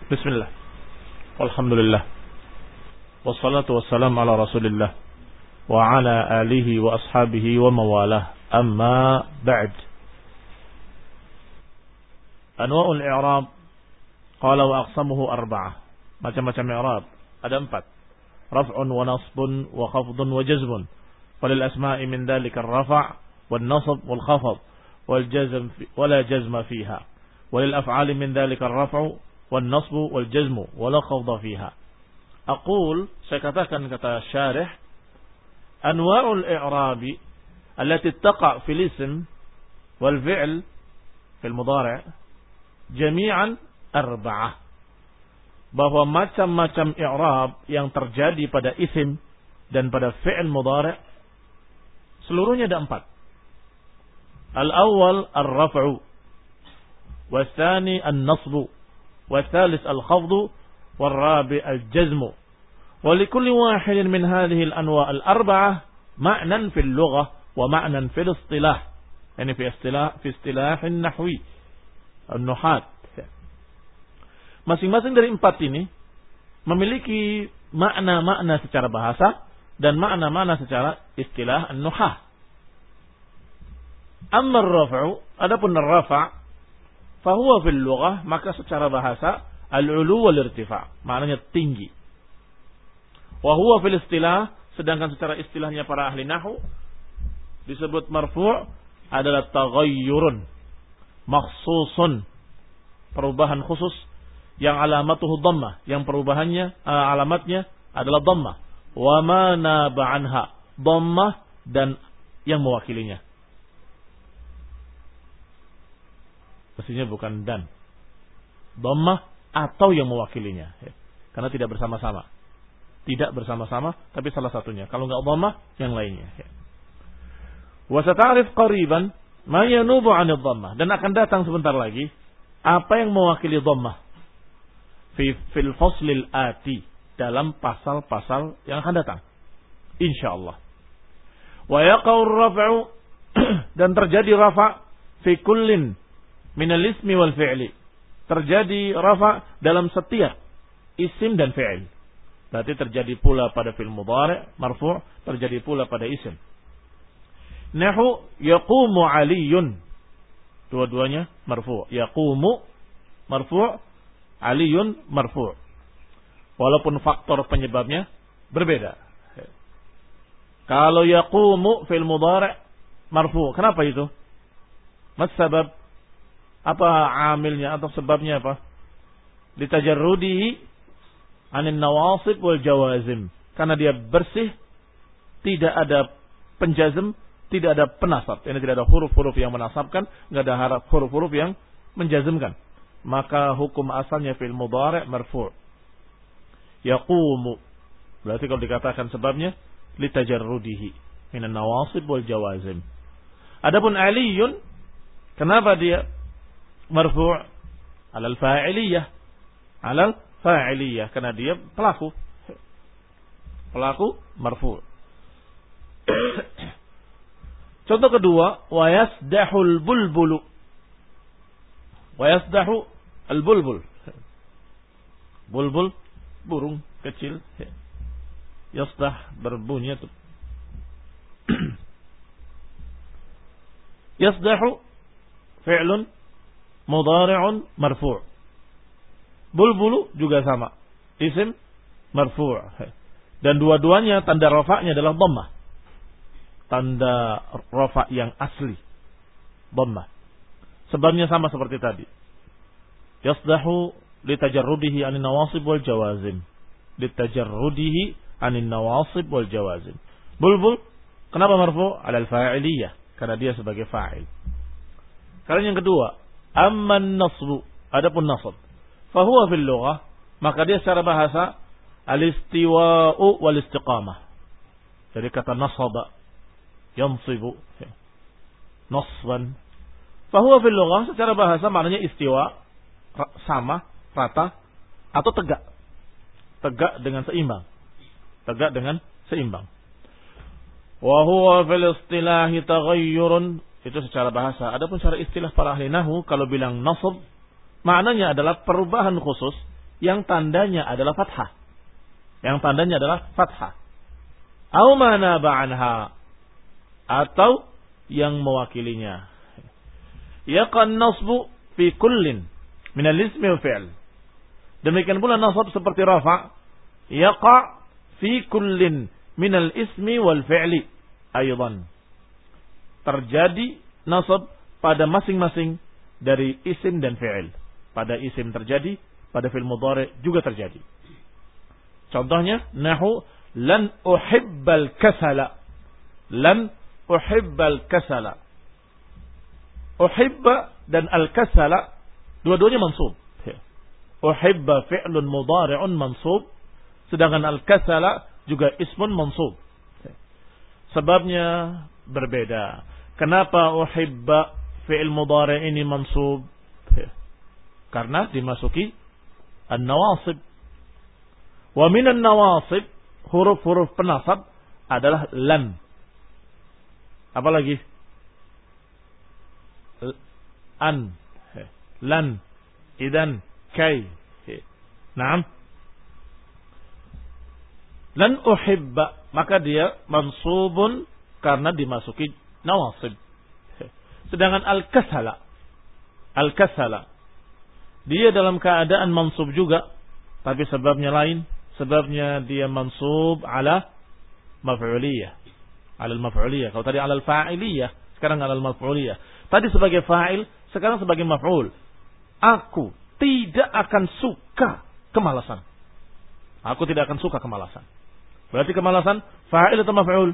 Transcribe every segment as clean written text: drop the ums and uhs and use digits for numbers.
Bismillah. Alhamdulillah. Wassalatu wassalamu ala Rasulillah wa ala alihi wa ashabihi wa mawalah. Amma ba'd. Anwa'ul i'rab qala wa aqsamuhu arba'ah. Macam-macam i'rab ada 4. Raf'un wa nasbun wa khafdun wa jazmun. Walil asma'i min dhalika ar-raf' wan nasb wal khafd wal jazm wala jazma fiha. Walil af'ali min dhalika ar-raf'u wan nasbu wal jazmu wala khafda fiha. Aqul, saya katakan kata syarih, anwa'ul i'rabi allati taqa' fil ism wal fi'l fil mudhari' jami'an arba'ah. Bahwa macam-macam i'rab yang terjadi pada isim dan pada fi'il mudhari' seluruhnya ada 4. Al-awwal ar-raf'u, was-tsani an-nasbu, والثالث الخفض والرابع الجزم ولكل واحد من هذه الأنواع الأربعة معنى في اللغة ومعنى في الاصطلاح يعني في اصطلاح النحوي النحات. Masing-masing dari 4 ini memiliki makna-makna secara bahasa dan makna-makna secara istilah an-nuhah. Amma ar-raf'u, adapun ar-rafa' fahuwa fil lughah, maka secara bahasa al-ulu wal irtifa', maknanya tinggi. Wa huwa fil istilah, sedangkan secara istilahnya para ahli nahwu disebut marfu' adalah taghayyurun makhsusun, perubahan khusus yang alamatuhu dhammah, yang perubahannya alamatnya adalah dhammah, wa ma naba anha, dhammah dan yang mewakilinya. Mestinya bukan dan. Dhammah atau yang mewakilinya. Karena tidak bersama-sama. Tidak bersama-sama, tapi salah satunya. Kalau enggak dhammah, yang lainnya. Wa sata'rif qariban ma yanubu 'anil dhammah. Dan akan datang sebentar lagi apa yang mewakili dhammah. Fil faslil ati. Dalam pasal-pasal yang akan datang. InsyaAllah. Wa yaqa'ur raf'u. Dan terjadi rafa' fi kullin minal ismi wal fi'li. Terjadi rafa' dalam setiap isim dan fi'il. Berarti terjadi pula pada fi'il mudhari' marfu', terjadi pula pada isim. Nahu yaqumu 'aliyun. Dua-duanya marfu'. Yaqumu marfu', 'aliyun marfu'. Walaupun faktor penyebabnya berbeda. Kalau yaqumu fi'il mudhari' marfu', kenapa itu? Mas sabab? Apa amilnya atau sebabnya apa? Litajarrudihi anin nawasib wal jawazim. Karena dia bersih, tidak ada penjazm, tidak ada penasab. Ini tidak ada huruf-huruf yang menasabkan, enggak ada huruf-huruf yang menjazmkan. Maka hukum asalnya fi'il mudhari' marfu'. Yaqumu. Berarti kalau dikatakan sebabnya litajarrudihi minan nawasib wal jawazim. Adapun aliyun, kenapa dia marfu' alal fa'iliyah, alal fa'iliyah, karena dia pelaku marfu'. Contoh kedua, wa yasdahul bulbulu, wa yasdahu al bulbul, bulbul burung kecil, yasdah berbunyi itu. Yasdahu fi'lun mudhari'un marfu'. Bulbulu juga sama. Isim marfu'. Dan dua-duanya tanda rafa'nya adalah dhammah. Tanda rafa' yang asli. Dhammah. Sebabnya sama seperti tadi. Yasdahu litajarrudihi 'anil nawasib wal jawazim. Litajarrudihi 'anil nawasib wal jawazim. Bulbul kenapa marfu'? 'Alal fa'iliyah. Karena dia sebagai fa'il. Karena yang kedua, amman nasbu, adapun nasab, fahuwa fil lughah, maka dia secara bahasa al-istiwa'u wal istiqamah. Jadi kata nasaba, yansibu, nasban. Fahuwa fil lughah secara bahasa maknanya istiwa, sama, rata atau tegak. Tegak dengan seimbang. Tegak dengan seimbang. Wa huwa fil istilahi taghayyurun. Itu secara bahasa. Adapun secara istilah para ahli nahwu, kalau bilang nasab, maknanya adalah perubahan khusus yang tandanya adalah fathah. Yang tandanya adalah fathah. Au ma naba anha, atau yang mewakilinya. Yaqan nasbu fi kullin min al-ismi wa fi'l. Demikian pula nasab seperti rafa, yaqa fi kullin min al-ismi wal fi'li aidan. Terjadi nasab pada masing-masing dari isim dan fi'il. Pada isim terjadi, pada fi'il mudhari juga terjadi. Contohnya nahu lan uhibbal kasala. Lan uhibbal kasala. Uhibba dan al-kasala dua-duanya mansub. Uhibba fi'lun mudhari'un mansub, sedangkan al-kasala juga ismun mansub. Sebabnya berbeda. Kenapa uhibba fi'il mudhari' ini mansub? Karena dimasuki an-nawasib. Wa minan nawasib, huruf-huruf penasab adalah lan. Apalagi? An, lan, idan, kay. Naam. Lan uhibba, maka dia mansubun karena dimasuki nawasib. Sedangkan al-kasala, dia dalam keadaan mansub juga, tapi sebabnya lain. Sebabnya dia mansub ala maf'uliyah. Ala al-maf'uliyah. Kalau tadi ala al-fa'iliyah, sekarang ala al-maf'uliyah. Tadi sebagai fa'il, sekarang sebagai maf'ul. Aku tidak akan suka kemalasan. Aku tidak akan suka kemalasan. Berarti kemalasan fa'il atau maf'ul?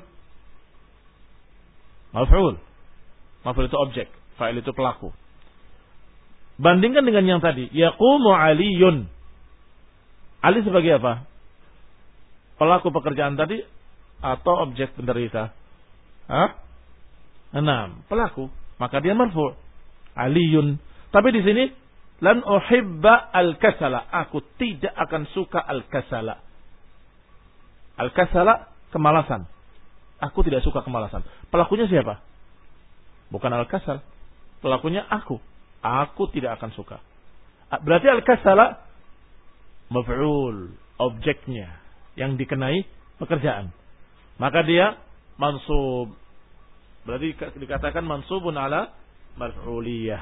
Maf'ul. Maf'ul itu objek, fa'il itu pelaku. Bandingkan dengan yang tadi, yaqumu aliyun. Ali sebagai apa? Pelaku pekerjaan tadi atau objek penderita? Hah? 6. Pelaku. Maka dia marfu'. Aliyun. Tapi di sini lan uhibba al-kasala. Aku tidak akan suka al-kasala. Al-kasala kemalasan. Aku tidak suka kemalasan. Pelakunya siapa? Bukan al-kasal. Pelakunya aku. Aku tidak akan suka. Berarti al-kasala maf'ul, objeknya yang dikenai pekerjaan. Maka dia mansub. Berarti dikatakan mansubun ala maf'uliyah.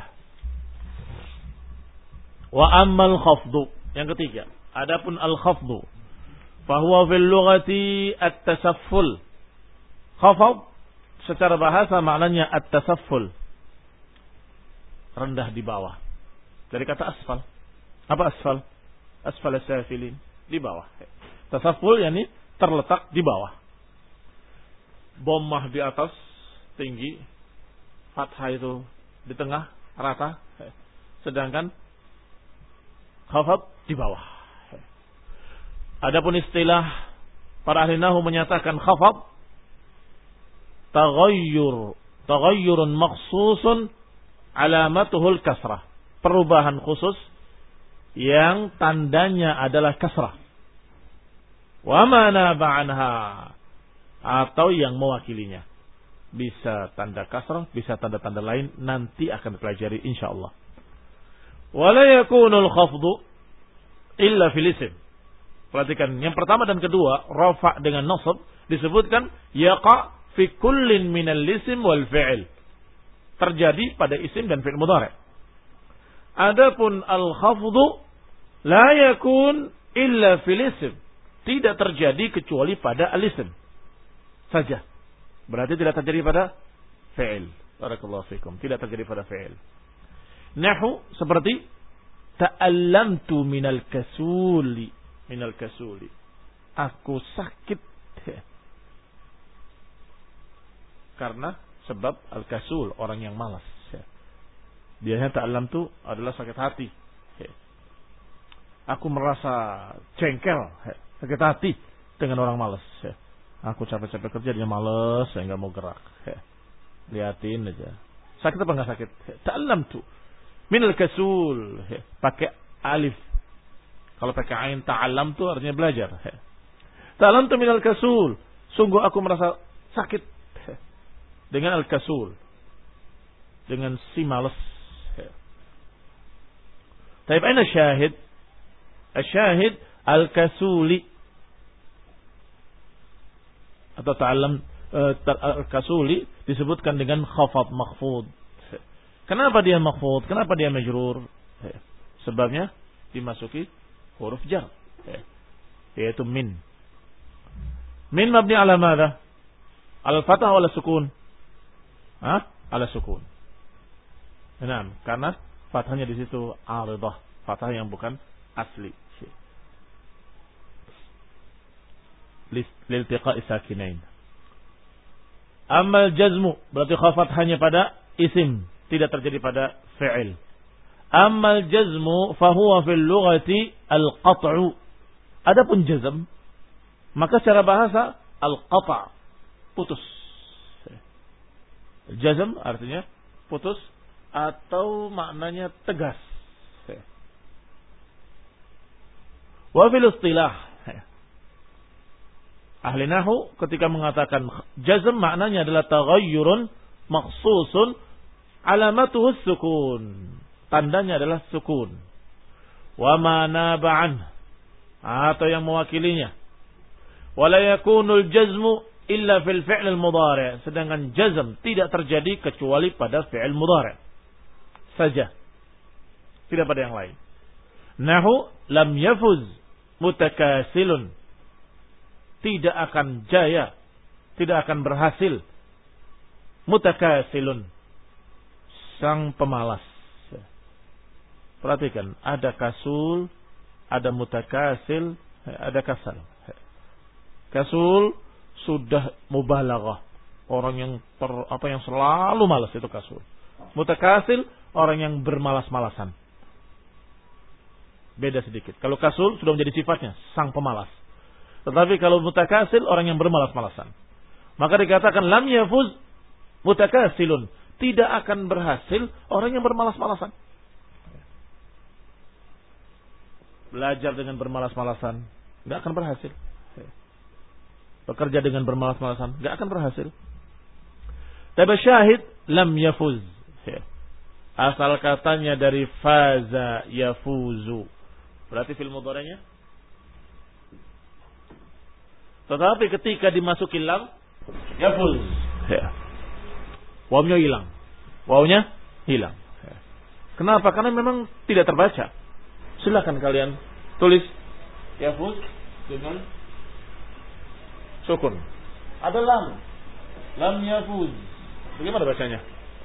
Wa ammal khafdu, yang ketiga, adapun al-khafdu, fahuwa fil lughati at-tasafful. Khafd secara bahasa maknanya at-tasafful, rendah di bawah. Dari kata asfal. Apa asfal? Asfal as-safilin, di bawah. Tasafful yakni terletak di bawah. Dhammah di atas tinggi, fathah itu di tengah rata, sedangkan khafad di bawah. Adapun istilah para ahli nahwu menyatakan khafad taghayyurun makhsusun alamatuhul kasrah, perubahan khusus yang tandanya adalah kasrah. Wa ma naba anha, atau yang mewakilinya. Bisa tanda kasrah, bisa tanda-tanda lain, nanti akan dipelajari insyaallah. Wa la yakunul khafdu illa fil ism. Perhatikan, yang pertama dan kedua, rafa dengan nasab disebutkan yaqa fi kullin minal ism wal fi'il. Terjadi pada isim dan fi'il mudhari'. Adapun al-khafdu la yakun illa fil ism. Tidak terjadi kecuali pada al-ism saja. Berarti tidak terjadi pada fi'il. Barakallahu fikum. Tidak terjadi pada fi'il. Nahu seperti ta'allamtu minal kasuli. Minal kasuli. Aku sakit karena sebab al-kasul, orang yang malas. Biasanya ta'allamtu adalah sakit hati. Aku merasa jengkel, sakit hati dengan orang malas. Aku capek-capek kerja, dia malas, saya nggak mau gerak. Liatin aja. Sakit apa nggak sakit? Ta'allamtu minal kasul. Pakai alif. Kalau pakai ain ta'allamtu artinya belajar. Ta'allamtu minal kasul. Sungguh aku merasa sakit dengan al-kasul. Dengan si malas. Tapi aina syahid? Asyahid al-kasuli atau ta'allam al-kasuli disebutkan dengan khafad makhfud. Kenapa dia makhfud? Kenapa dia majrur? Sebabnya dimasuki huruf jar, yaitu min. Min mabni ala madha? Al-fathah wala sukun? Ala sukun. Nah, karena fathahnya di situ aridah, fathah yang bukan asli. Liltiqa'i sakinain. Amal jazmu berarti khafat hanya pada isim, tidak terjadi pada fi'il. Amal jazmu fahuwa fil lughati al-qat'u. Adapun jazm maka secara bahasa al-qata', putus. Jazm artinya putus atau maknanya tegas. Wa fil istilah, ahli nahwu ketika mengatakan jazm maknanya adalah taghayyurun makhsusun alamatuhu sukun. Tandanya adalah sukun. Wa ma naba'an atau yang mewakilinya. Wa la yakunul jazmu illa fil fi'l al-mudhari'. Sedangkan jazm tidak terjadi kecuali pada fi'il mudhari' saja. Tidak pada yang lain. Nahu lam yafuz mutakasilun. Tidak akan jaya, tidak akan berhasil. Mutakasilun, sang pemalas. Perhatikan, ada kasul, ada mutakasil, ada kasal. Kasul sudah mubalaghah, orang yang yang selalu malas itu kasul. Mutakasil, orang yang bermalas-malasan. Beda sedikit. Kalau kasul sudah menjadi sifatnya, sang pemalas. Tetapi kalau mutakasil, orang yang bermalas-malasan. Maka dikatakan lam yafuz mutakasilun, tidak akan berhasil orang yang bermalas-malasan. Belajar dengan bermalas-malasan enggak akan berhasil. Bekerja dengan bermalas-malasan enggak akan berhasil. Tapi syahid lam yafuz. Asal katanya dari faza yafuzu. Berarti fil mudhari'nya. Tetapi ketika dimasuki lam yafuz, wawnya hilang. Wawnya hilang. Kenapa? Karena memang tidak terbaca. Silakan kalian tulis yafuz dengan sukun. Ada lam. Lam yafuz. Bagaimana bacanya?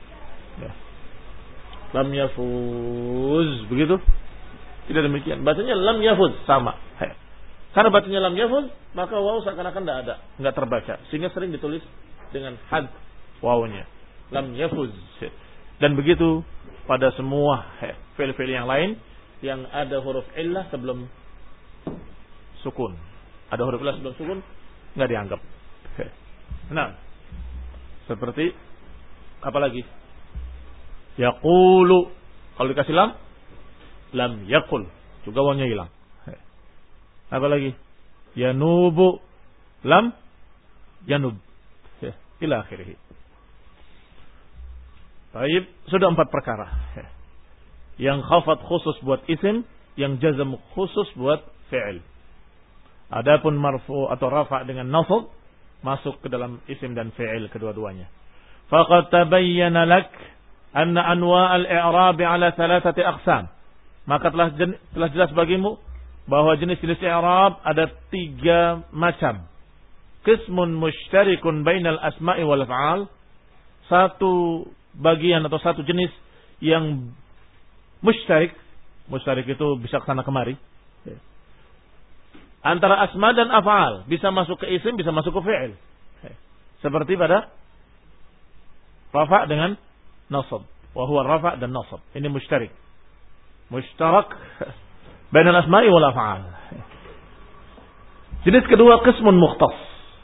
Lam yafuz. Begitu? Tidak demikian. Bacanya lam yafuz. Sama. Karena bacanya lam yafuz, maka waw seakan-akan tidak ada. Tidak terbaca. Sehingga sering ditulis dengan had wawnya. Lam yafuz. Dan begitu pada semua fi'il-fi'il yang lain yang ada huruf illah sebelum sukun. Ada huruf illah sebelum sukun, enggak dianggap. Nah, seperti apa lagi? Yaqulu. Kalau dikasih lam, lam yaqul. Juga wawnya hilang. Apa lagi? Yanubu. Lam yanub. Ila akhirih. Baik, sudah 4 perkara. Yang khafat khusus buat isim, yang jazm khusus buat fi'il. Adapun marfu atau rafa dengan nasab masuk ke dalam isim dan fi'il kedua-duanya. Faqad tabayyana lak anna anwa' al-i'rab 'ala 3 aqsam. Maka telah jelas bagimu bahwa jenis-jenis i'rab ada 3 macam. Qismun mushtarikun bainal asma'i wal af'al. Satu bagian atau satu jenis yang mushtarik. Mushtarik itu bisa ke sana kemari. Antara asma dan af'al. Bisa masuk ke isim, bisa masuk ke fi'il. Seperti pada rafa' dengan nasab. Wa huwa rafa' dan nasab. Ini mushtarik. Mushtarak bainal asma'i wal af'al. Jenis kedua qismun mukhtas.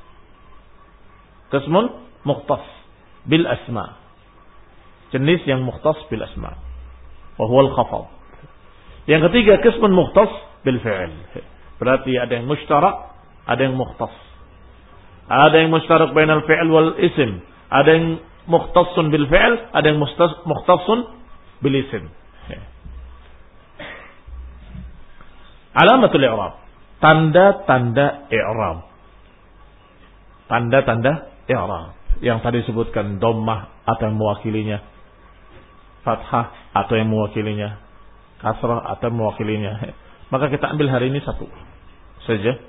Qismun mukhtas bil asma. Jenis yang mukhtas bil asma. Wa huwa al-khafad. Yang ketiga qismun mukhtas bil fi'il. Berarti ada yang mushtarak, ada yang mukhtas. Ada yang mushtarak bainal fi'il wal isim. Ada yang mukhtassun bil fi'il, ada yang mukhtassun bil isim. Alamatul i'rab. Tanda-tanda i'rab. Tanda-tanda i'rab. Yang tadi disebutkan dhammah atau yang mewakilinya, fathah atau yang mewakilinya, kasrah atau yang mewakilinya. Maka kita ambil hari ini satu saja.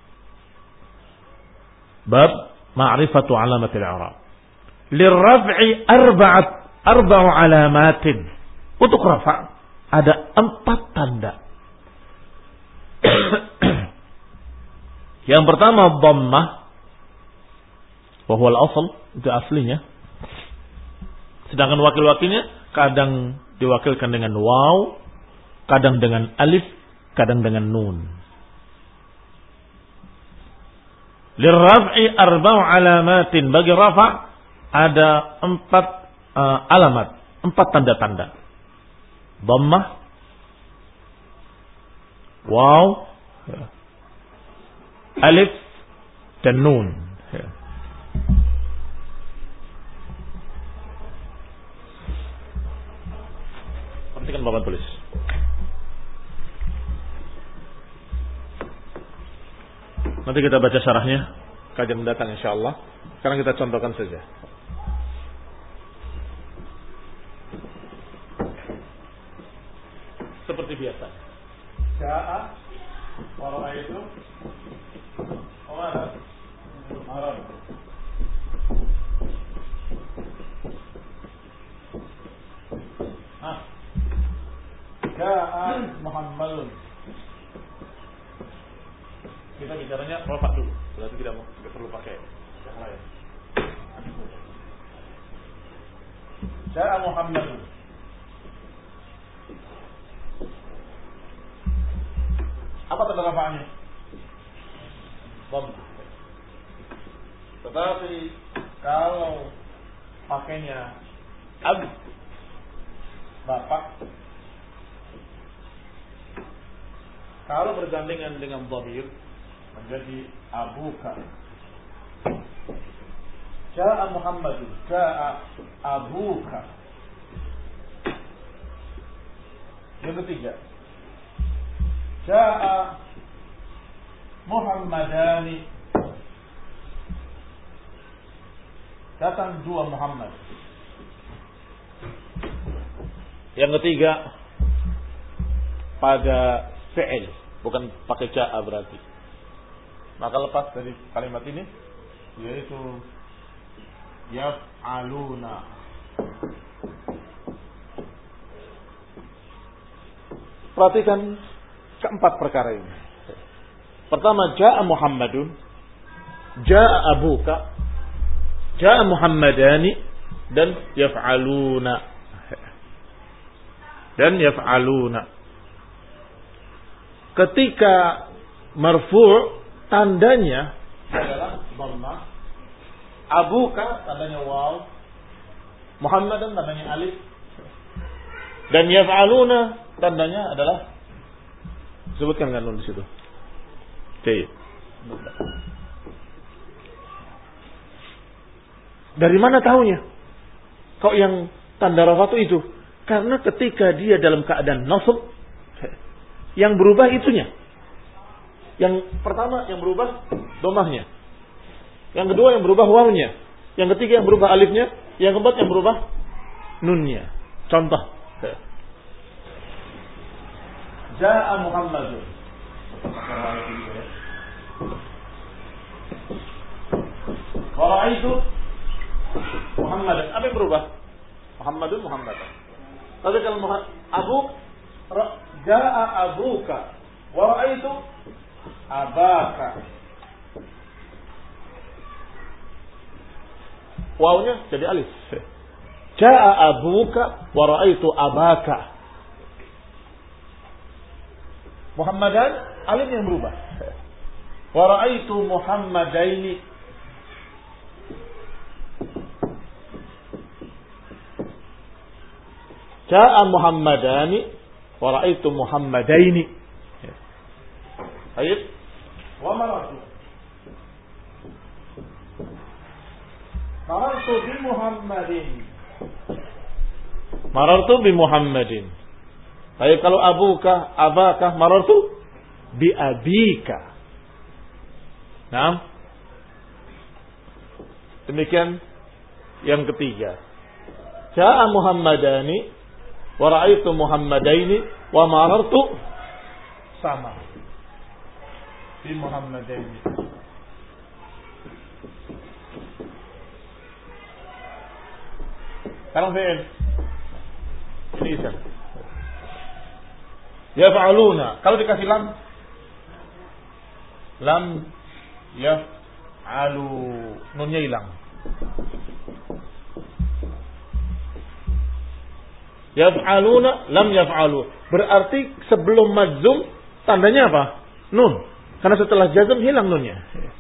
Bab ma'rifatu alamatil i'rab. Lirraf'i arba'u alamatin. Untuk rafa' ada 4 tanda. Yang pertama dhammah, wa huwa al-asl, itu aslinya. Sedangkan wakil-wakilnya kadang diwakilkan dengan waw, kadang dengan alif, kadang dengan nun. Lirraf'i arba'u alamatin. Bagi rafa' ada 4 alamat, 4 tanda-tanda. Dhammah, waw, alif, dan nun. Perhatikan Bapak tulis. Nanti kita baca syarahnya kajian mendatang insyaallah. Sekarang kita contohkan saja. Seperti biasa. Ja'a wa ra'aitu wa marad. Ja'a Muhammadun. Kita bicaranya rafa' dulu. Berarti tidak perlu pakai yang lain. Ja'a Muhammadun. Apa tanda rafa'nya? Dhammah. Tetapi kalau pakainya ab, bapak, kalau bergandengan dengan dhamir menjadi abuka. Ja'a Muhammadun, ja'a abuka. Yang ketiga, ja'a Muhammadani. Datang 2 Muhammad. Yang ketiga, pada fi'il, bukan pakai ja'a berarti. Maka lepas dari kalimat ini, yaitu yaf'aluna. Perhatikan keempat perkara ini. Pertama, ja'a Muhammadun, ja'a abuka, ja'a Muhammadani, dan yaf'aluna. Dan yaf'aluna. Ketika marfu' tandanya adalah dhammah, abuka tandanya waw, Muhammadan tandanya alif, dan yaf'aluna tandanya adalah sebutkan kan di situ. Oke. Dari mana tahunya? Kok yang tanda rafa itu? Karena ketika dia dalam keadaan nasab, yang berubah itunya. Yang pertama yang berubah dhammahnya. Yang kedua yang berubah wawnya. Yang ketiga yang berubah alifnya. Yang keempat yang berubah nunnya. Contoh. Ja'a Muhammadun. Wa ra'aitu Muhammadan. Apa yang berubah? Muhammadun, Muhammadan. Tapi kalau Abu, ja'a abuka wa ra'aitu abaka. Wawnya jadi alif. Ja'a abuka wa ra'aitu abaka. Muhammadan, alif yang berubah. Wa ra'aitu Muhammadaini. Ja'a Muhammadani wa ra'aitu Muhammadaini. Baik. Wa marartu. Marartu bi Muhammadin. Marartu bi Muhammadin. Baik, kalau abuka, abaka, marartu bi abika. Nah, demikian yang ketiga. Ja'a Muhammadani wa ra'aitu Muhammadaini wa marartu sama bi Muhammadaini. Sekarang fi'il. Ini isim. Yaf'aluna. Kalau dikasih lam, lam yaf'alu, nunnya hilang. Yaf'aluna, lam yaf'alu. Berarti sebelum majzum tandanya apa? Nun. Karena setelah jazm hilang nunnya.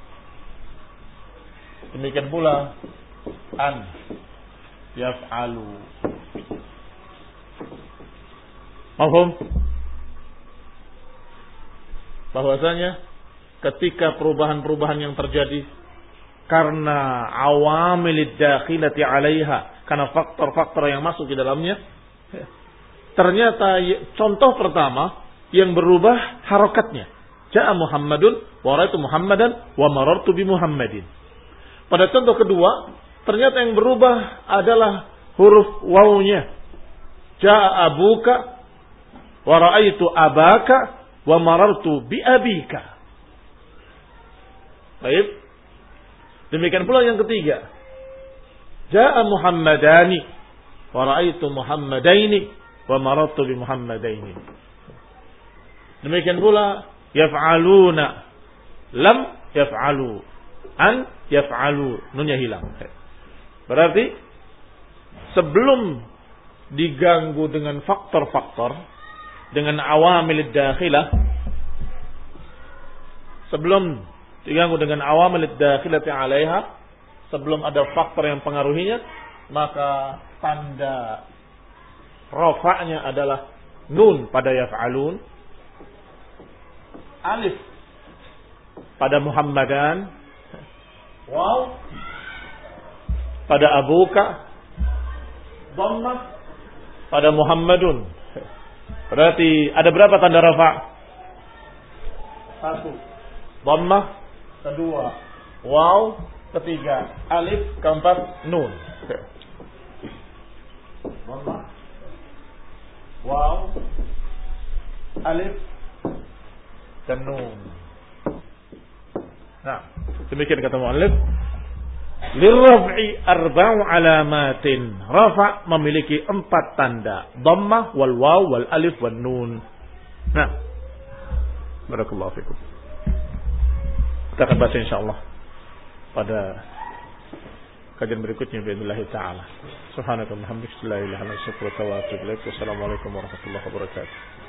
Demikian pula an yaf'alu. Paham? Bahwasanya ketika perubahan-perubahan yang terjadi karena awamilid dakhilati 'alaiha, karena faktor-faktor yang masuk di dalamnya, ternyata contoh pertama yang berubah harokatnya. Ja'a Muhammadun wa ra'aitu Muhammadan wa marartu bi Muhammadin. Pada contoh kedua, ternyata yang berubah adalah huruf wawunya. Ja'a abuka wa ra'aitu abaka wa marartu bi abika. Baik. Demikian pula yang ketiga. Ja'a Muhammadani wa ra'aitu Muhammadaini wa marartu bi Muhammadaini. Demikian pula yaf'aluna, lam yaf'alu, an yaf'alu, nunnya hilang. Berarti sebelum diganggu dengan faktor-faktor, dengan awamil dakhilah, sebelum diganggu dengan awamil dakhilah 'alaiha, sebelum ada faktor yang pengaruhinya, maka tanda rafa'nya adalah nun pada yaf'alun, alif pada Muhammadan, waw pada abuka, dhammah pada Muhammadun. Berarti ada berapa tanda rafa'? 1. Dhammah, kedua waw, ketiga alif, keempat nun. Dhammah, waw, alif dan nun. Nah, demikian kata muallif. Lirraf'i arba'u alamatin. Rafa' memiliki 4 tanda. Dhammah, wal waw, wal alif, wal nun. Nah, barakallahu fikum. Kita akan baca insyaallah pada kajian berikutnya biidznillah taala. Subhanakallahumma wa bihamdika la ilaha illa anta astaghfiruka wa atubu ilaik. Wassalamualaikum warahmatullahi wabarakatuh.